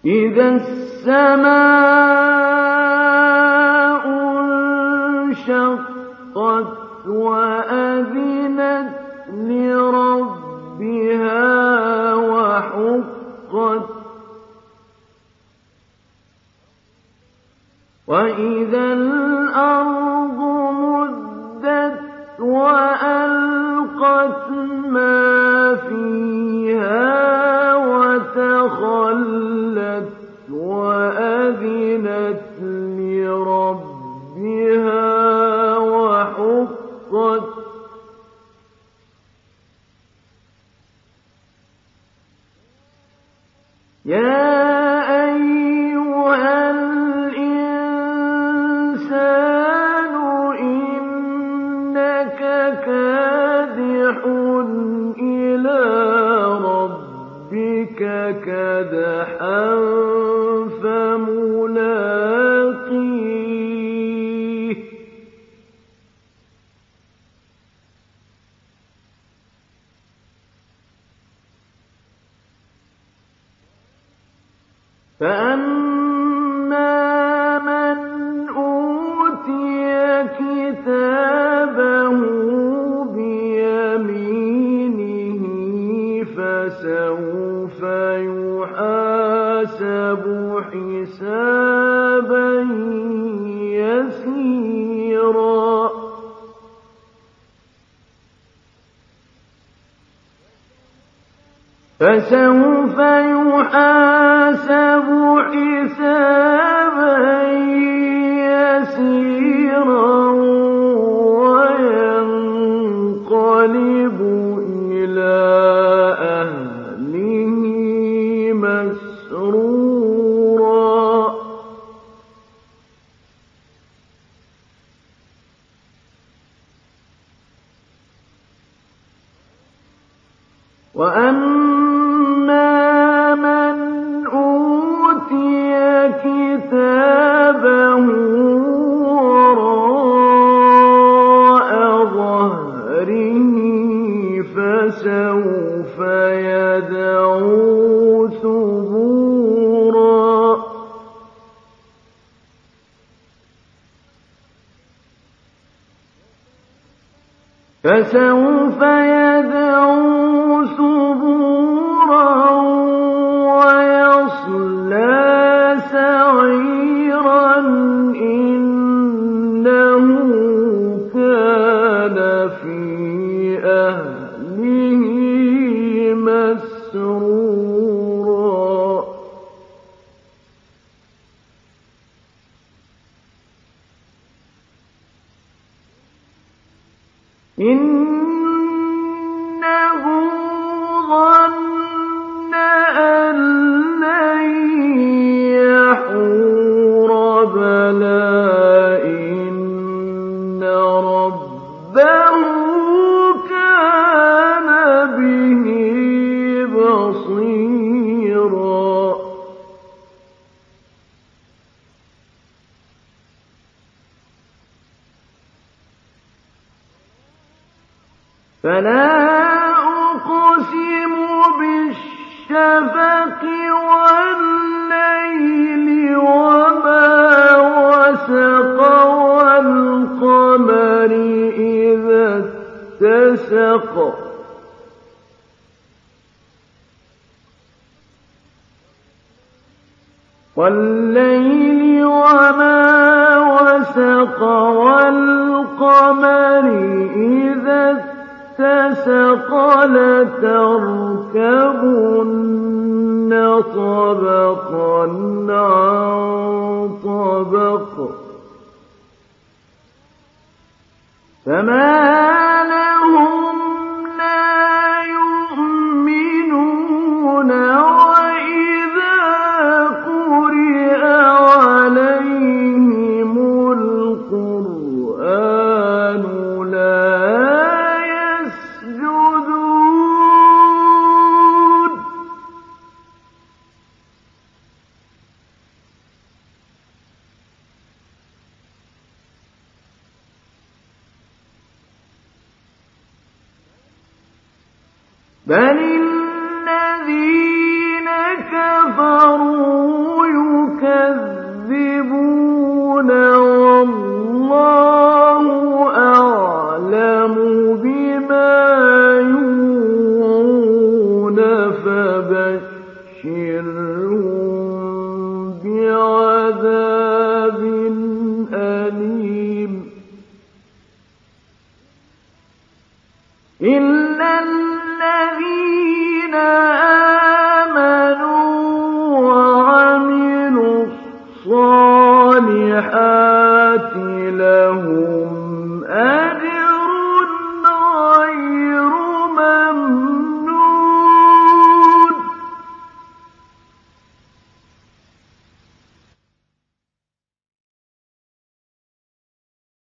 إذا السماء انشقت وأذنت لربها وحقت وإذا الأرض مدت وألقت ما فيها وتخلت وأذنت لربها وحقت يا أيها الإنسان إنك كادح إلى ربك كدحا فملاقيه فأما من أوتي كتابه بيمينه فسوف يحاسب حسابا يسيرا فسوف يحاسب حسابا يسيرا وينقلب إلى أهله مسرورا وأما من أوتي كتابه وراء ظهره فسوف يدعو ثبورا ويصلى سعيرا إنه كان في أهله مسرورا إنه ظن أن لن يحور بلى إن ربه كان به بصيرا فلا أقسم بالشفق والليل وما وسق والقمر إذا اتسق والليل وما وسق والقمر إذا اتسق لتركبن طبقا عن طبق فما لهم لا يؤمنون وإذا قرئ عليهم القرآن لا يسجدون بل الذين كفروا فبشرهم بعذاب أليم إلا الذين آمنوا وعملوا الصالحات